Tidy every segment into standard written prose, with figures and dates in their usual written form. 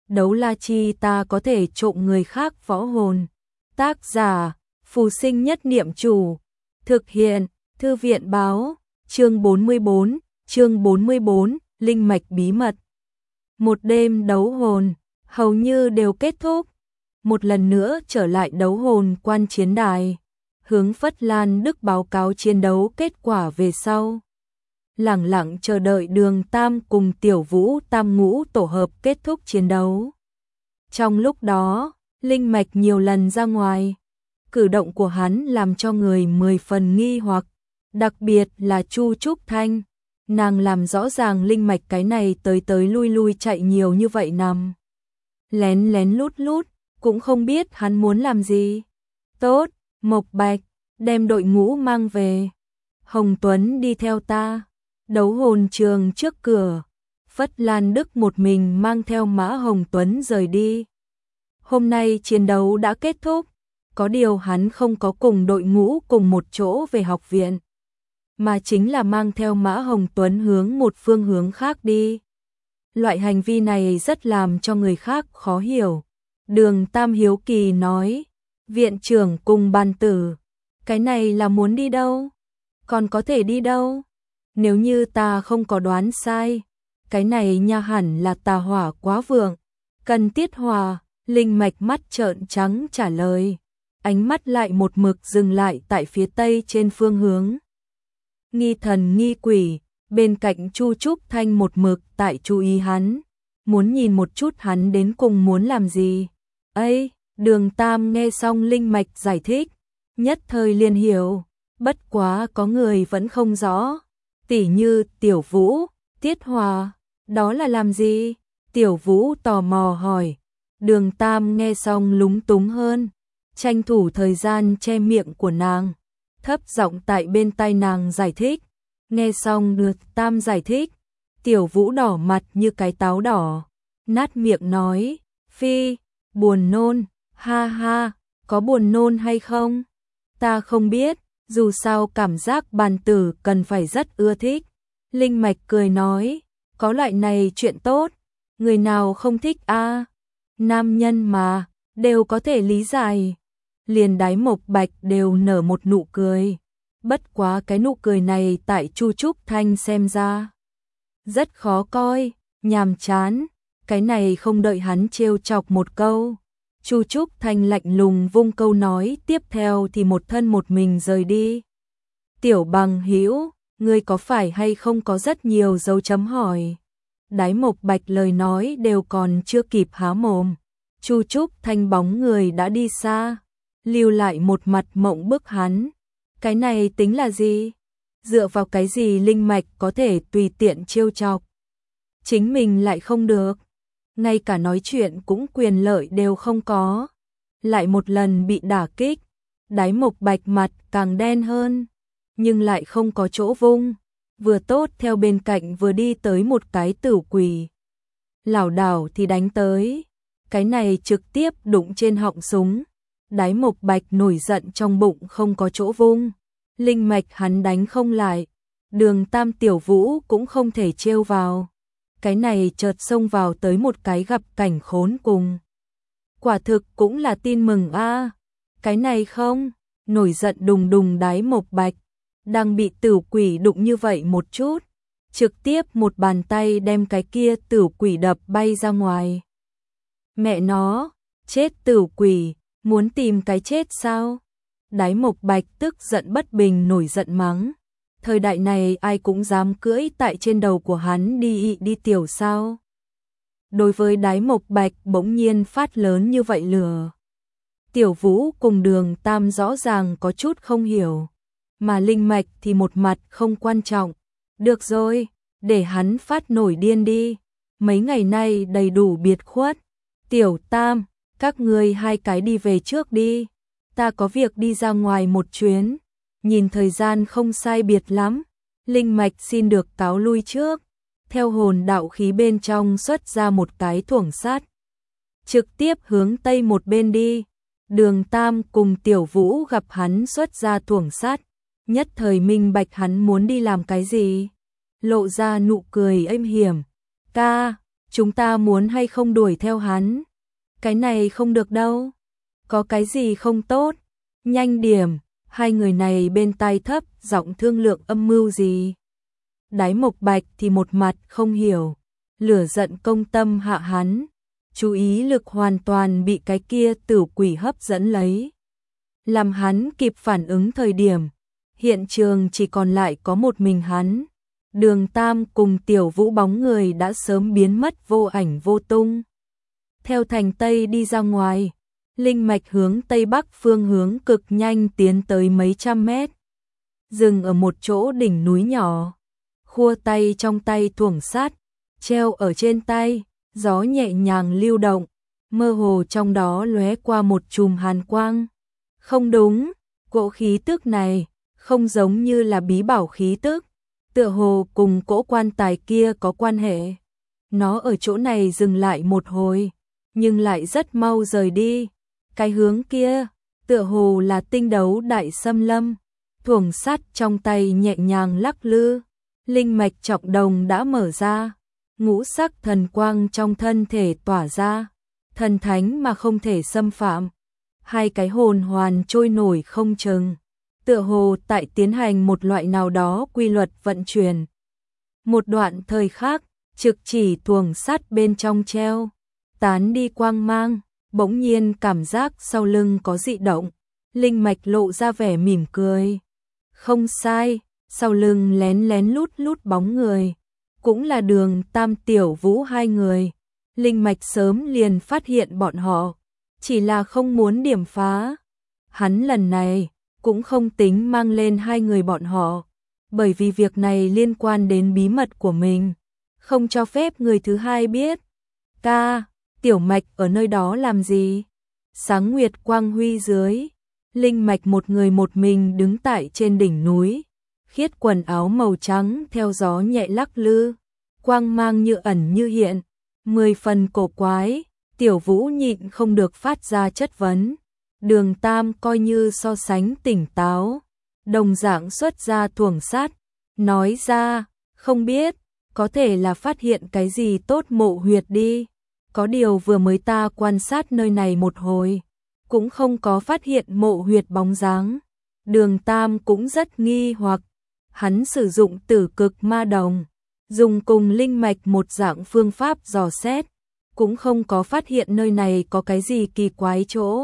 đấu la chi ta có thể trộm người khác võ hồn. Tác giả, Phù Sinh Nhất Niệm Chủ. Thực hiện, Thư viện báo, chương 44, Linh mạch bí mật. Một đêm đấu hồn, hầu như đều kết thúc. Một lần nữa trở lại đấu hồn quan chiến đài, hướng Phất Lan Đức báo cáo chiến đấu kết quả về sau. Lẳng lặng chờ đợi Đường Tam cùng Tiểu Vũ Tam Ngũ tổ hợp kết thúc chiến đấu. Trong lúc đó, linh mạch nhiều lần ra ngoài. Cử động của hắn làm cho người 10 phần nghi hoặc, đặc biệt là Chu Trúc Thanh. Nàng làm rõ ràng linh mạch cái này tới tới lui lui chạy nhiều như vậy nằm lén lén lút lút, cũng không biết hắn muốn làm gì. Tốt, Mộc Bạch, đem đội ngũ mang về. Hồng Tuấn đi theo ta. Đấu hồn trường trước cửa, Phất Lan Đức một mình mang theo Mã Hồng Tuấn rời đi. Hôm nay chiến đấu đã kết thúc, có điều hắn không có cùng đội ngũ cùng một chỗ về học viện, mà chính là mang theo Mã Hồng Tuấn hướng một phương hướng khác đi. Loại hành vi này rất làm cho người khác khó hiểu. Đường Tam hiếu kỳ nói, viện trưởng cùng ban tử, cái này là muốn đi đâu? Còn có thể đi đâu? Nếu như ta không có đoán sai, cái này nha hẳn là tà hỏa quá vượng, cần tiết hòa. Linh mạch mắt trợn trắng trả lời, ánh mắt lại một mực dừng lại tại phía tây trên phương hướng. Nghi thần nghi quỷ, bên cạnh Chu Trúc Thanh một mực tại chú ý hắn, muốn nhìn một chút hắn đến cùng muốn làm gì. Ây, Đường Tam nghe xong linh mạch giải thích, nhất thời liền hiểu, bất quá có người vẫn không rõ. Tỉ như Tiểu Vũ, tiết hòa, đó là làm gì? Tiểu Vũ tò mò hỏi. Đường Tam nghe xong lúng túng hơn, tranh thủ thời gian che miệng của nàng, thấp giọng tại bên tai nàng giải thích. Nghe xong được Tam giải thích, Tiểu Vũ đỏ mặt như cái táo đỏ, nát miệng nói, phi, buồn nôn, ha ha, có buồn nôn hay không? Ta không biết, dù sao cảm giác bàn tử cần phải rất ưa thích. Linh mạch cười nói, có loại này chuyện tốt, người nào không thích a? Nam nhân mà, đều có thể lý giải. Liền Đái Mộc Bạch đều nở một nụ cười. Bất quá cái nụ cười này tại Chu Trúc Thanh xem ra rất khó coi, nhàm chán. Cái này không đợi hắn trêu chọc một câu, Chu Trúc Thanh lạnh lùng vung câu nói tiếp theo thì một thân một mình rời đi. Tiểu Bằng Hữu, ngươi có phải hay không có rất nhiều dấu chấm hỏi? Đái Mộc Bạch lời nói đều còn chưa kịp há mồm, Chu Trúc Thanh bóng người đã đi xa, lưu lại một mặt mộng bức hắn. Cái này tính là gì? Dựa vào cái gì linh mạch có thể tùy tiện trêu chọc? Chính mình lại không được, ngay cả nói chuyện cũng quyền lợi đều không có. Lại một lần bị đả kích, Đái Mộc Bạch mặt càng đen hơn, nhưng lại không có chỗ vung. Vừa tốt theo bên cạnh vừa đi tới một cái tử quỷ, lảo đảo thì đánh tới, cái này trực tiếp đụng trên họng súng. Đái Mộc Bạch nổi giận trong bụng không có chỗ vung, linh mạch hắn đánh không lại, Đường Tam Tiểu Vũ cũng không thể trêu vào, cái này chợt xông vào tới một cái gặp cảnh khốn cùng. Quả thực cũng là tin mừng a. Cái này không, nổi giận đùng đùng Đái Mộc Bạch đang bị tử quỷ đụng như vậy một chút, trực tiếp một bàn tay đem cái kia tử quỷ đập bay ra ngoài. Mẹ nó, chết tử quỷ, muốn tìm cái chết sao? Đái Mộc Bạch tức giận bất bình nổi giận mắng. Thời đại này ai cũng dám cưỡi tại trên đầu của hắn đi tiểu sao? Đối với Đái Mộc Bạch bỗng nhiên phát lớn như vậy lửa, Tiểu Vũ cùng Đường Tam rõ ràng có chút không hiểu, mà linh mạch thì một mặt không quan trọng. Được rồi, để hắn phát nổi điên đi, mấy ngày nay đầy đủ biệt khuất. Tiểu Tam, các ngươi hai cái đi về trước đi, ta có việc đi ra ngoài một chuyến. Nhìn thời gian không sai biệt lắm, linh mạch xin được cáo lui trước, theo hồn đạo khí bên trong xuất ra một cái thuổng sắt, trực tiếp hướng tây một bên đi. Đường Tam cùng Tiểu Vũ gặp hắn xuất ra thuổng sắt, nhất thời minh bạch hắn muốn đi làm cái gì, lộ ra nụ cười êm hiểm. Ca, chúng ta muốn hay không đuổi theo hắn? Cái này không được đâu. Có cái gì không tốt? Nhanh điểm, hai người này bên tai thấp, giọng thương lượng âm mưu gì. Đái Mộc Bạch thì một mặt không hiểu, lửa giận công tâm hạ hắn, chú ý lực hoàn toàn bị cái kia tử quỷ hấp dẫn lấy. Làm hắn kịp phản ứng thời điểm, hiện trường chỉ còn lại có một mình hắn. Đường Tam cùng Tiểu Vũ bóng người đã sớm biến mất vô ảnh vô tung. Theo thành Tây đi ra ngoài, linh mạch hướng Tây Bắc phương hướng cực nhanh tiến tới mấy trăm mét. Dừng ở một chỗ đỉnh núi nhỏ, khua tay trong tay thuồng sát, treo ở trên tay, gió nhẹ nhàng lưu động, mơ hồ trong đó lóe qua một chùm hàn quang. Không đúng, cỗ khí tức này không giống như là bí bảo khí tức, tựa hồ cùng cỗ quan tài kia có quan hệ. Nó ở chỗ này dừng lại một hồi, nhưng lại rất mau rời đi. Cái hướng kia, tựa hồ là tinh đấu đại xâm lâm. Thuồng sắt trong tay nhẹ nhàng lắc lư, linh mạch trọng đồng đã mở ra, ngũ sắc thần quang trong thân thể tỏa ra, thần thánh mà không thể xâm phạm. Hai cái hồn hoàn trôi nổi không chừng, tựa hồ tại tiến hành một loại nào đó quy luật vận chuyển. Một đoạn thời khác, trực chỉ thuồng sắt bên trong treo, tán đi quang mang, bỗng nhiên cảm giác sau lưng có dị động, linh mạch lộ ra vẻ mỉm cười. Không sai, sau lưng lén lén lút lút bóng người, cũng là Đường Tam Tiểu Vũ hai người. Linh mạch sớm liền phát hiện bọn họ, chỉ là không muốn điểm phá. Hắn lần này cũng không tính mang lên hai người bọn họ, bởi vì việc này liên quan đến bí mật của mình, không cho phép người thứ hai biết. Ca, Tiểu Mạch ở nơi đó làm gì? Sáng nguyệt quang huy dưới, linh mạch một người một mình đứng tại trên đỉnh núi, khiết quần áo màu trắng theo gió nhẹ lắc lư, quang mang như ẩn như hiện, 10 phần cổ quái. Tiểu Vũ nhịn không được phát ra chất vấn. Đường Tam coi như so sánh tỉnh táo, đồng dạng xuất ra thuồng sát, nói ra, không biết, có thể là phát hiện cái gì tốt mộ huyệt đi. Có điều vừa mới ta quan sát nơi này một hồi, cũng không có phát hiện mộ huyệt bóng dáng. Đường Tam cũng rất nghi hoặc, hắn sử dụng tử cực ma đồng, dùng cùng linh mạch một dạng phương pháp dò xét, cũng không có phát hiện nơi này có cái gì kỳ quái chỗ.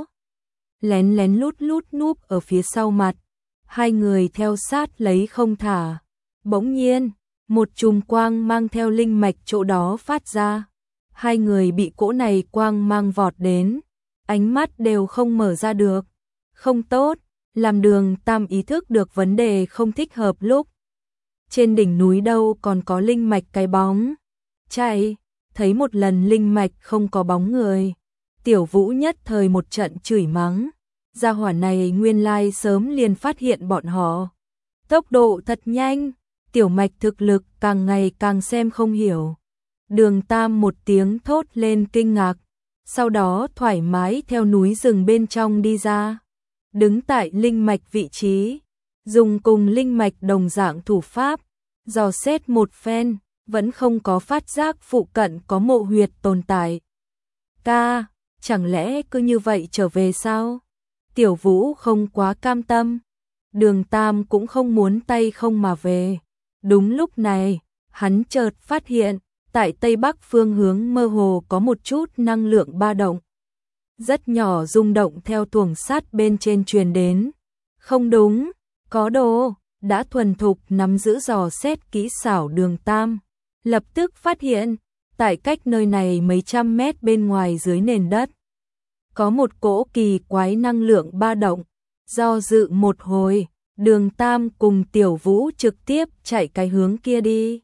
Lén lén lút lút núp ở phía sau mặt, hai người theo sát lấy không thả. Bỗng nhiên, một chùm quang mang theo linh mạch chỗ đó phát ra. Hai người bị cỗ này quang mang vọt đến, ánh mắt đều không mở ra được. Không tốt, làm Đường Tam ý thức được vấn đề không thích hợp lúc. Trên đỉnh núi đâu còn có linh mạch cái bóng. Chạy, thấy một lần linh mạch không có bóng người. Tiểu Vũ nhất thời một trận chửi mắng. Gia hỏa này nguyên lai sớm liền phát hiện bọn họ. Tốc độ thật nhanh, Tiểu Mạch thực lực càng ngày càng xem không hiểu. Đường Tam một tiếng thốt lên kinh ngạc, sau đó thoải mái theo núi rừng bên trong đi ra. Đứng tại linh mạch vị trí, dùng cùng linh mạch đồng dạng thủ pháp, dò xét một phen, vẫn không có phát giác phụ cận có mộ huyệt tồn tại. Ca, chẳng lẽ cứ như vậy trở về sao? Tiểu Vũ không quá cam tâm. Đường Tam cũng không muốn tay không mà về. Đúng lúc này, hắn chợt phát hiện, tại Tây Bắc phương hướng mơ hồ có một chút năng lượng ba động. Rất nhỏ rung động theo thuồng sát bên trên truyền đến. Không đúng, có đồ, đã thuần thục nắm giữ dò xét kỹ xảo Đường Tam. Lập tức phát hiện, tại cách nơi này mấy trăm mét bên ngoài dưới nền đất, có một cỗ kỳ quái năng lượng ba động. Do dự một hồi, Đường Tam cùng Tiểu Vũ trực tiếp chạy cái hướng kia đi.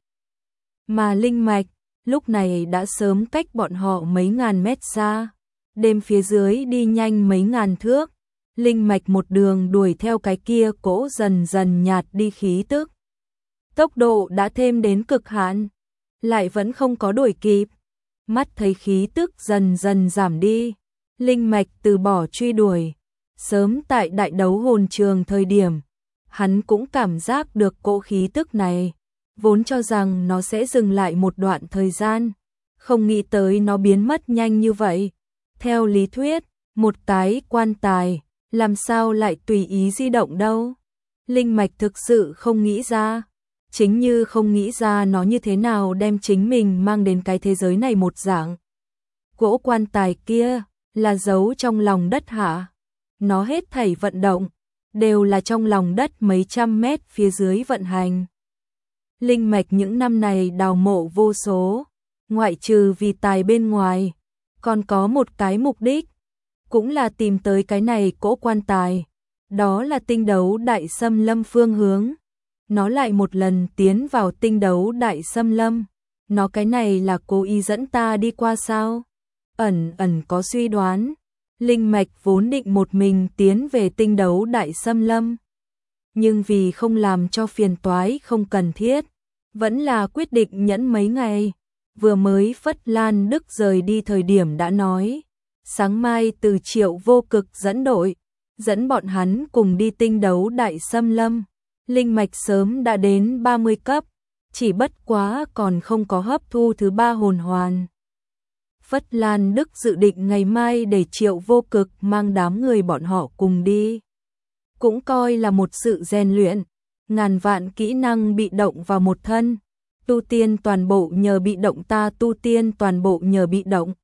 Mà linh mạch, lúc này đã sớm cách bọn họ mấy ngàn mét xa. Đêm phía dưới đi nhanh mấy ngàn thước. Linh mạch một đường đuổi theo cái kia cỗ dần dần nhạt đi khí tức. Tốc độ đã thêm đến cực hạn, lại vẫn không có đuổi kịp. Mắt thấy khí tức dần dần giảm đi, linh mạch từ bỏ truy đuổi. Sớm tại đại đấu hồn trường thời điểm, hắn cũng cảm giác được cỗ khí tức này, vốn cho rằng nó sẽ dừng lại một đoạn thời gian, không nghĩ tới nó biến mất nhanh như vậy. Theo lý thuyết, một cái quan tài, làm sao lại tùy ý di động đâu? Linh Mạch thực sự không nghĩ ra, chính như không nghĩ ra nó như thế nào đem chính mình mang đến cái thế giới này một dạng. Cỗ quan tài kia là giấu trong lòng đất hả? Nó hết thảy vận động, đều là trong lòng đất mấy trăm mét phía dưới vận hành. Linh Mạch những năm này đào mộ vô số, ngoại trừ vì tài bên ngoài, còn có một cái mục đích, cũng là tìm tới cái này cỗ quan tài, đó là tinh đấu đại xâm lâm phương hướng. Nó lại một lần tiến vào tinh đấu đại xâm lâm, nó cái này là cố ý dẫn ta đi qua sao? Ẩn ẩn có suy đoán, Linh Mạch vốn định một mình tiến về tinh đấu đại xâm lâm, nhưng vì không làm cho phiền toái không cần thiết, vẫn là quyết định nhẫn mấy ngày. Vừa mới Phất Lan Đức rời đi thời điểm đã nói, sáng mai từ Triệu Vô Cực dẫn đội, dẫn bọn hắn cùng đi tinh đấu đại xâm lâm. Linh Mạch sớm đã đến 30 cấp, chỉ bất quá còn không có hấp thu thứ 3 hồn hoàn. Phất Lan Đức dự định ngày mai để Triệu Vô Cực mang đám người bọn họ cùng đi. Cũng coi là một sự rèn luyện, ngàn vạn kỹ năng bị động vào một thân. Tu tiên toàn bộ nhờ bị động, ta tu tiên toàn bộ nhờ bị động.